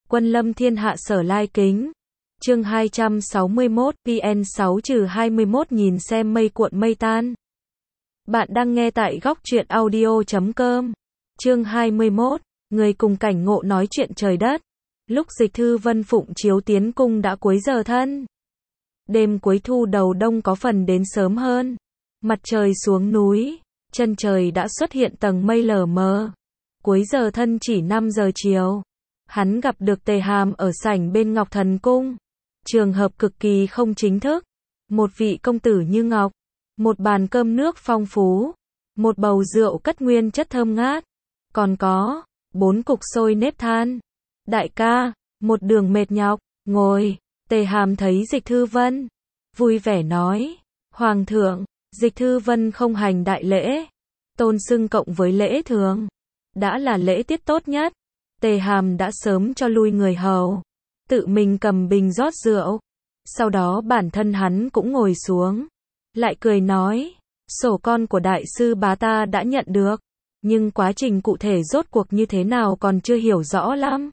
Quân lâm thiên hạ sở lai kính. Chương 261, PN6-21 xem mây cuộn mây tan. Bạn đang nghe tại góc truyện audio.com. Chương 21, người cùng cảnh ngộ nói chuyện trời đất. Lúc Dịch Thư Vân phụng chiếu tiến cung đã cuối giờ thân. Đêm cuối thu đầu đông có phần đến sớm hơn. Mặt trời xuống núi, chân trời đã xuất hiện tầng mây lờ mờ. Cuối giờ thân chỉ 5 giờ chiều. Hắn gặp được Tề Hàm ở sảnh bên Ngọc Thần Cung. Trường hợp cực kỳ không chính thức. Một vị công tử như ngọc, một bàn cơm nước phong phú, một bầu rượu cất nguyên chất thơm ngát, còn có 4 cục xôi nếp than. Đại ca, một đường mệt nhọc, ngồi. Tề Hàm thấy Dịch Thư Vân, vui vẻ nói, Hoàng thượng. Dịch Thư Vân không hành đại lễ, tôn xưng cộng với lễ thường, đã là lễ tiết tốt nhất. Tề Hàm đã sớm cho lui người hầu, tự mình cầm bình rót rượu. Sau đó bản thân hắn cũng ngồi xuống, lại cười nói, sổ con của đại sư bá ta đã nhận được, nhưng quá trình cụ thể rốt cuộc như thế nào còn chưa hiểu rõ lắm.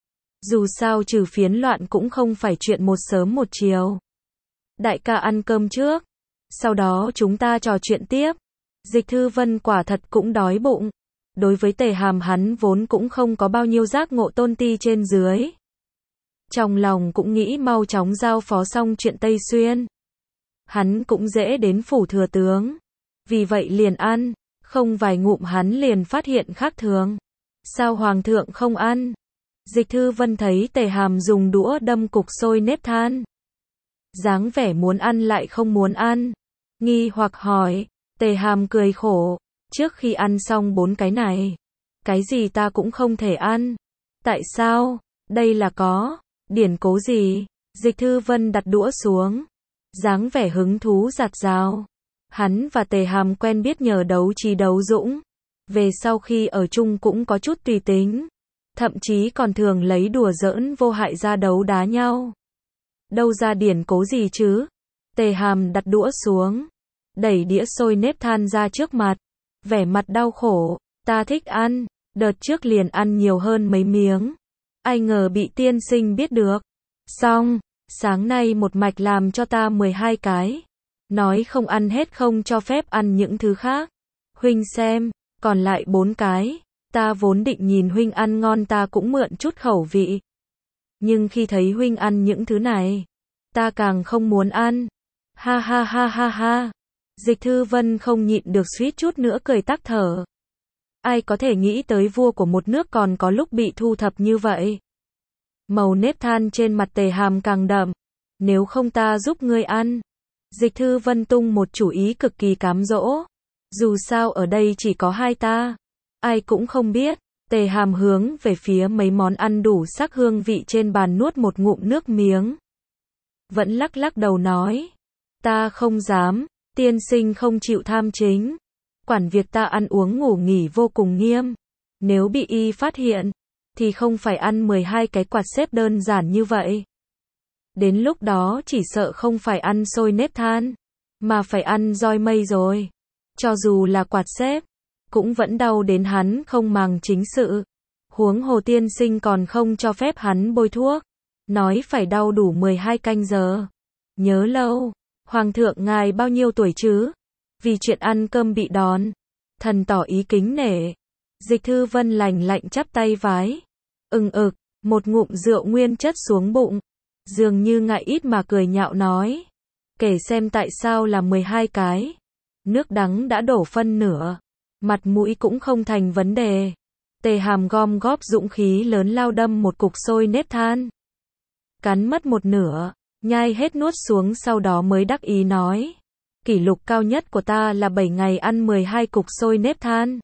Dù sao trừ phiến loạn cũng không phải chuyện một sớm một chiều. Đại ca ăn cơm trước, sau đó chúng ta trò chuyện tiếp. Dịch Thư Vân quả thật cũng đói bụng. Đối với Tề Hàm hắn vốn cũng không có bao nhiêu giác ngộ tôn ti trên dưới. Trong lòng cũng nghĩ mau chóng giao phó xong chuyện Tây Xuyên. Hắn cũng dễ đến phủ thừa tướng. Vì vậy liền ăn, không vài ngụm hắn liền phát hiện khác thường. Sao Hoàng thượng không ăn? Dịch Thư Vân thấy Tề Hàm dùng đũa đâm cục xôi nếp than. Dáng vẻ muốn ăn lại không muốn ăn. Nghi hoặc hỏi, Tề Hàm cười khổ. Trước khi ăn xong 4 cái này, cái gì ta cũng không thể ăn. Tại sao? Đây là có điển cố gì? Dịch Thư Vân đặt đũa xuống, dáng vẻ hứng thú rạt rào. Hắn và Tề Hàm quen biết nhờ đấu trí đấu dũng. Về sau khi ở chung cũng có chút tùy tính. Thậm chí còn thường lấy đùa giỡn vô hại ra đấu đá nhau. Đâu ra điển cố gì chứ? Tề Hàm đặt đũa xuống, đẩy đĩa xôi nếp than ra trước mặt. Vẻ mặt đau khổ, ta thích ăn, đợt trước liền ăn nhiều hơn mấy miếng. Ai ngờ bị tiên sinh biết được. Xong, sáng nay một mạch làm cho ta 12 cái. Nói không ăn hết không cho phép ăn những thứ khác. Huynh xem, còn lại 4 cái. Ta vốn định nhìn huynh ăn ngon ta cũng mượn chút khẩu vị. Nhưng khi thấy huynh ăn những thứ này, ta càng không muốn ăn. Ha ha ha ha ha. Dịch Thư Vân không nhịn được suýt chút nữa cười tắc thở. Ai có thể nghĩ tới vua của một nước còn có lúc bị thu thập như vậy. Màu nếp than trên mặt Tề Hàm càng đậm. Nếu không ta giúp ngươi ăn. Dịch Thư Vân tung một chủ ý cực kỳ cám dỗ. Dù sao ở đây chỉ có hai ta. Ai cũng không biết. Tề Hàm hướng về phía mấy món ăn đủ sắc hương vị trên bàn nuốt một ngụm nước miếng. Vẫn lắc lắc đầu nói. Ta không dám. Tiên sinh không chịu tham chính. Quản việc ta ăn uống ngủ nghỉ vô cùng nghiêm. Nếu bị y phát hiện, thì không phải ăn 12 cái quạt xếp đơn giản như vậy. Đến lúc đó chỉ sợ không phải ăn xôi nếp than, mà phải ăn roi mây rồi. Cho dù là quạt xếp, cũng vẫn đau đến hắn không màng chính sự. Huống hồ tiên sinh còn không cho phép hắn bôi thuốc. Nói phải đau đủ 12 canh giờ. Nhớ lâu. Hoàng thượng ngài bao nhiêu tuổi chứ? Vì chuyện ăn cơm bị đòn. Thần tỏ ý kính nể. Dịch Thư Vân lành lạnh chắp tay vái. Một ngụm rượu nguyên chất xuống bụng. Dường như ngại ít mà cười nhạo nói. Kể xem tại sao là 12 cái. Nước đắng đã đổ phân nửa. Mặt mũi cũng không thành vấn đề. Tề Hàm gom góp dũng khí lớn lao đâm một cục xôi nếp than. Cắn mất một nửa. Nhai hết nuốt xuống sau đó mới đắc ý nói. Kỷ lục cao nhất của ta là 7 ngày ăn 12 cục xôi nếp than.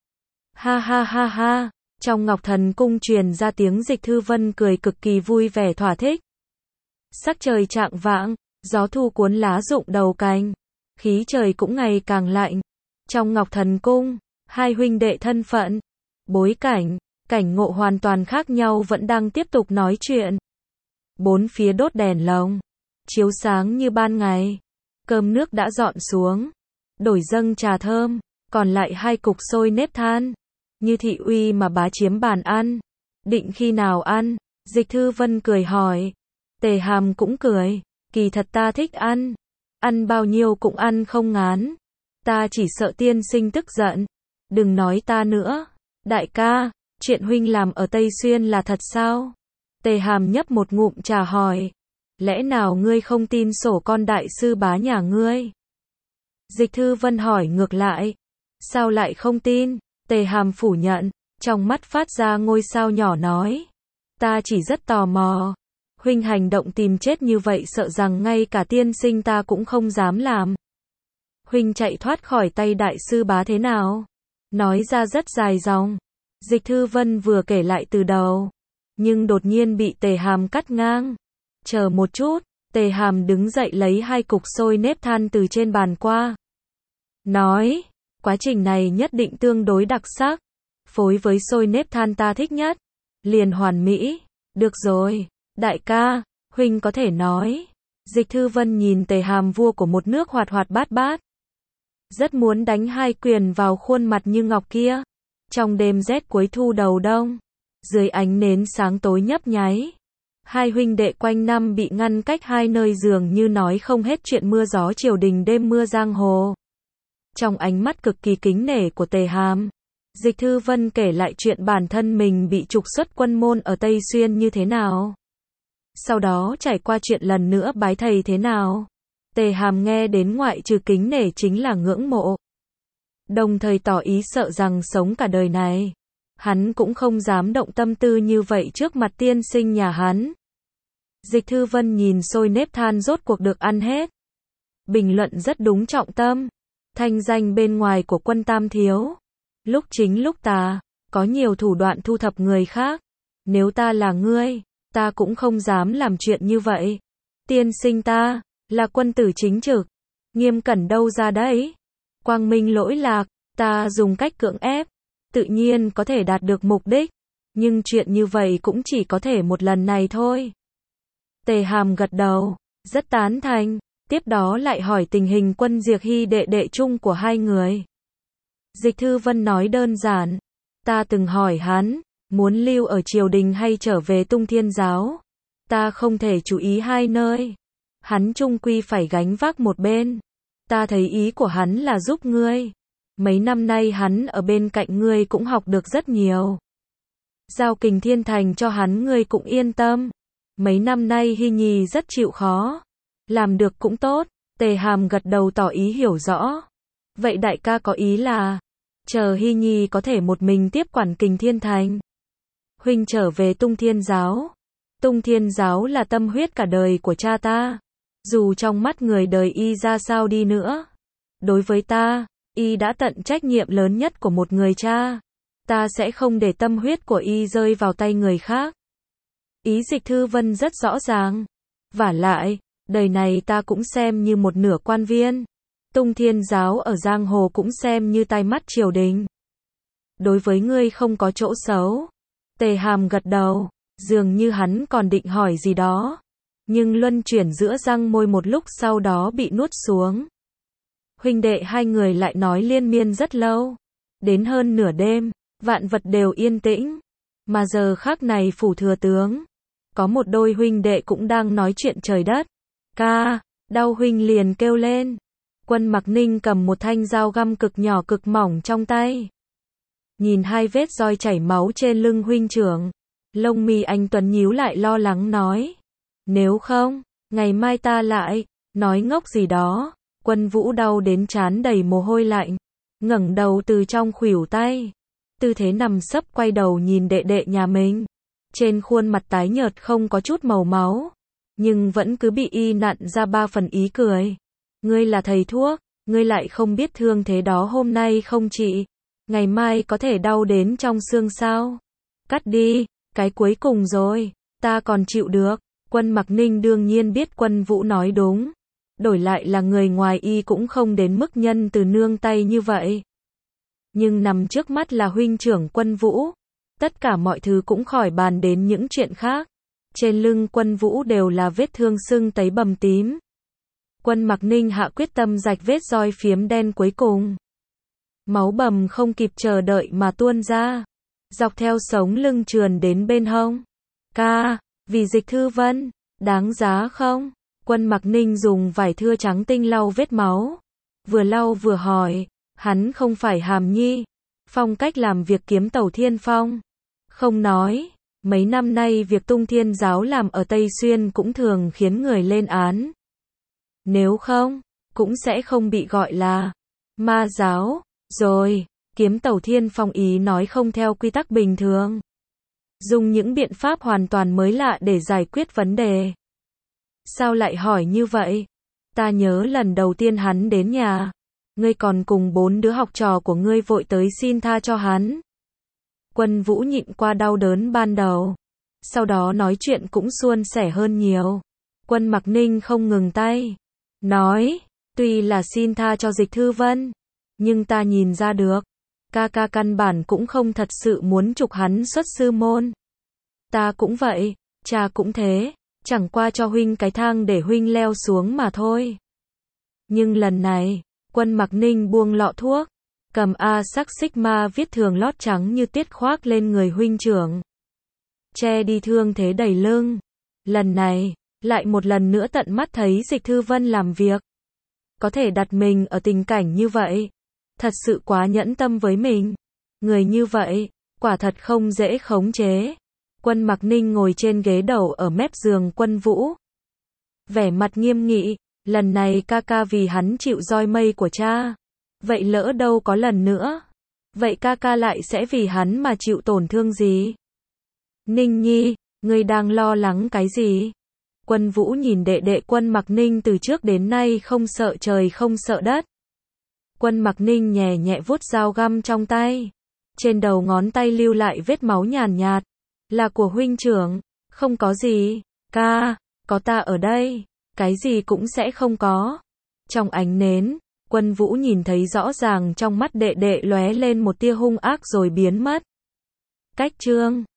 Ha ha ha ha. Trong Ngọc Thần Cung truyền ra tiếng Dịch Thư Vân cười cực kỳ vui vẻ thỏa thích. Sắc trời chạng vạng, gió thu cuốn lá rụng đầu cành. Khí trời cũng ngày càng lạnh. Trong Ngọc Thần Cung, hai huynh đệ thân phận, bối cảnh, cảnh ngộ hoàn toàn khác nhau vẫn đang tiếp tục nói chuyện. Bốn phía đốt đèn lồng, chiếu sáng như ban ngày. Cơm nước đã dọn xuống, đổi dâng trà thơm, còn lại 2 cục xôi nếp than. Như thị uy mà bá chiếm bàn ăn. Định khi nào ăn? Dịch Thư Vân cười hỏi. Tề Hàm cũng cười. Kỳ thật ta thích ăn. Ăn bao nhiêu cũng ăn không ngán. Ta chỉ sợ tiên sinh tức giận. Đừng nói ta nữa. Đại ca, chuyện huynh làm ở Tây Xuyên là thật sao? Tề Hàm nhấp một ngụm trà hỏi. Lẽ nào ngươi không tin sổ con đại sư bá nhà ngươi? Dịch Thư Vân hỏi ngược lại. Sao lại không tin? Tề Hàm phủ nhận, trong mắt phát ra ngôi sao nhỏ nói. Ta chỉ rất tò mò. Huynh hành động tìm chết như vậy sợ rằng ngay cả tiên sinh ta cũng không dám làm. Huynh chạy thoát khỏi tay đại sư bá thế nào? Nói ra rất dài dòng. Dịch Thư Vân vừa kể lại từ đầu. Nhưng đột nhiên bị Tề Hàm cắt ngang. Chờ một chút, Tề Hàm đứng dậy lấy 2 cục xôi nếp than từ trên bàn qua. Nói, quá trình này nhất định tương đối đặc sắc. Phối với xôi nếp than ta thích nhất. Liền hoàn mỹ. Được rồi, đại ca, huynh có thể nói. Dịch Thư Vân nhìn Tề Hàm vua của một nước hoạt hoạt bát bát. Rất muốn đánh 2 quyền vào khuôn mặt như ngọc kia. Trong đêm rét cuối thu đầu đông, dưới ánh nến sáng tối nhấp nháy, 2 huynh đệ quanh năm bị ngăn cách 2 nơi dường như nói không hết chuyện mưa gió triều đình đêm mưa giang hồ. Trong ánh mắt cực kỳ kính nể của Tề Hàm, Dịch Thư Vân kể lại chuyện bản thân mình bị trục xuất quân môn ở Tây Xuyên như thế nào. Sau đó trải qua chuyện lần nữa bái thầy thế nào. Tề Hàm nghe đến ngoại trừ kính nể chính là ngưỡng mộ. Đồng thời tỏ ý sợ rằng sống cả đời này, hắn cũng không dám động tâm tư như vậy trước mặt tiên sinh nhà hắn. Dịch Thư Vân nhìn xôi nếp than rốt cuộc được ăn hết. Bình luận rất đúng trọng tâm. Thanh danh bên ngoài của Quân Tam thiếu. Lúc chính lúc tà, có nhiều thủ đoạn thu thập người khác. Nếu ta là ngươi, ta cũng không dám làm chuyện như vậy. Tiên sinh ta, là quân tử chính trực. Nghiêm cẩn đâu ra đấy. Quang minh lỗi lạc, ta dùng cách cưỡng ép. Tự nhiên có thể đạt được mục đích. Nhưng chuyện như vậy cũng chỉ có thể một lần này thôi. Tề Hàm gật đầu, rất tán thành. Tiếp đó lại hỏi tình hình Quân Diệc Hy đệ đệ chung của 2 người. Dịch Thư Vân nói đơn giản. Ta từng hỏi hắn, muốn lưu ở triều đình hay trở về Tung Thiên giáo. Ta không thể chú ý 2 nơi. Hắn chung quy phải gánh vác một bên. Ta thấy ý của hắn là giúp ngươi. Mấy năm nay hắn ở bên cạnh ngươi cũng học được rất nhiều. Giao Kình Thiên Thành cho hắn ngươi cũng yên tâm. Mấy năm nay Hy Nhi rất chịu khó. Làm được cũng tốt. Tề Hàm gật đầu tỏ ý hiểu rõ. Vậy đại ca có ý là, chờ Hy Nhi có thể một mình tiếp quản Kình Thiên Thành. Huynh trở về Tung Thiên giáo. Tung Thiên giáo là tâm huyết cả đời của cha ta. Dù trong mắt người đời y ra sao đi nữa. Đối với ta, y đã tận trách nhiệm lớn nhất của một người cha. Ta sẽ không để tâm huyết của y rơi vào tay người khác. Ý Dịch Thư Vân rất rõ ràng. Vả lại, đời này ta cũng xem như một nửa quan viên. Tung Thiên giáo ở giang hồ cũng xem như tai mắt triều đình. Đối với ngươi không có chỗ xấu. Tề Hàm gật đầu, dường như hắn còn định hỏi gì đó. Nhưng luân chuyển giữa răng môi một lúc sau đó bị nuốt xuống. Huynh đệ 2 người lại nói liên miên rất lâu. Đến hơn nửa đêm, vạn vật đều yên tĩnh. Mà giờ khắc này phủ thừa tướng, có một đôi huynh đệ cũng đang nói chuyện trời đất. Ca, đau huynh liền kêu lên. Quân Mặc Ninh cầm một thanh dao găm cực nhỏ cực mỏng trong tay. Nhìn 2 vết roi chảy máu trên lưng huynh trưởng. Lông mi anh tuấn nhíu lại lo lắng nói. Nếu không, ngày mai ta lại, nói ngốc gì đó. Quân Vũ đau đến trán đầy mồ hôi lạnh. Ngẩng đầu từ trong khuỷu tay. Tư thế nằm sấp quay đầu nhìn đệ đệ nhà mình. Trên khuôn mặt tái nhợt không có chút màu máu. Nhưng vẫn cứ bị y nặn ra 3 phần ý cười. Ngươi là thầy thuốc, ngươi lại không biết thương thế đó hôm nay không trị. Ngày mai có thể đau đến trong xương sao? Cắt đi, cái cuối cùng rồi, ta còn chịu được. Quân Mặc Ninh đương nhiên biết Quân Vũ nói đúng. Đổi lại là người ngoài y cũng không đến mức nhân từ nương tay như vậy. Nhưng nằm trước mắt là huynh trưởng Quân Vũ. Tất cả mọi thứ cũng khỏi bàn đến những chuyện khác. Trên lưng Quân Vũ đều là vết thương sưng tấy bầm tím. Quân Mặc Ninh hạ quyết tâm rạch vết roi phiếm đen cuối cùng. Máu bầm không kịp chờ đợi mà tuôn ra. Dọc theo sống lưng trườn đến bên hông. Ca, Vì Dịch Thư Vân, đáng giá không? Quân Mặc Ninh dùng vải thưa trắng tinh lau vết máu. Vừa lau vừa hỏi, hắn không phải Hàm Nhi. Phong cách làm việc kiếm tàu Thiên Phong. Không nói, mấy năm nay việc tung thiên giáo làm ở Tây Xuyên cũng thường khiến người lên án. Nếu không, cũng sẽ không bị gọi là ma giáo. Rồi, kiếm tàu Thiên Phong ý nói không theo quy tắc bình thường. Dùng những biện pháp hoàn toàn mới lạ để giải quyết vấn đề. Sao lại hỏi như vậy? Ta nhớ lần đầu tiên hắn đến nhà, ngươi còn cùng 4 đứa học trò của ngươi vội tới xin tha cho hắn. Quân Vũ nhịn qua đau đớn ban đầu. Sau đó nói chuyện cũng suôn sẻ hơn nhiều. Quân Mặc Ninh không ngừng tay. Nói, tuy là xin tha cho Dịch Thư Vân, nhưng ta nhìn ra được, ca ca căn bản cũng không thật sự muốn trục hắn xuất sư môn. Ta cũng vậy, cha cũng thế, chẳng qua cho huynh cái thang để huynh leo xuống mà thôi. Nhưng lần này, Quân Mặc Ninh buông lọ thuốc, cầm A sắc Sigma viết thường lót trắng như tiết khoác lên người huynh trưởng. Che đi thương thế đầy lưng. Lần này, lại một lần nữa tận mắt thấy Dịch Thư Vân làm việc. Có thể đặt mình ở tình cảnh như vậy, thật sự quá nhẫn tâm với mình. Người như vậy, quả thật không dễ khống chế. Quân Mặc Ninh ngồi trên ghế đầu ở mép giường Quân Vũ. Vẻ mặt nghiêm nghị, lần này ca ca vì hắn chịu roi mây của cha. Vậy lỡ đâu có lần nữa. Vậy ca ca lại sẽ vì hắn mà chịu tổn thương gì? Ninh Nhi, ngươi đang lo lắng cái gì? Quân Vũ nhìn đệ đệ Quân Mặc Ninh từ trước đến nay không sợ trời không sợ đất. Quân Mặc Ninh nhẹ nhẹ vuốt dao găm trong tay. Trên đầu ngón tay lưu lại vết máu nhàn nhạt. Là của huynh trưởng. Không có gì. Ca, có ta ở đây. Cái gì cũng sẽ không có. Trong ánh nến, Quân Vũ nhìn thấy rõ ràng trong mắt đệ đệ lóe lên một tia hung ác rồi biến mất. Cách chương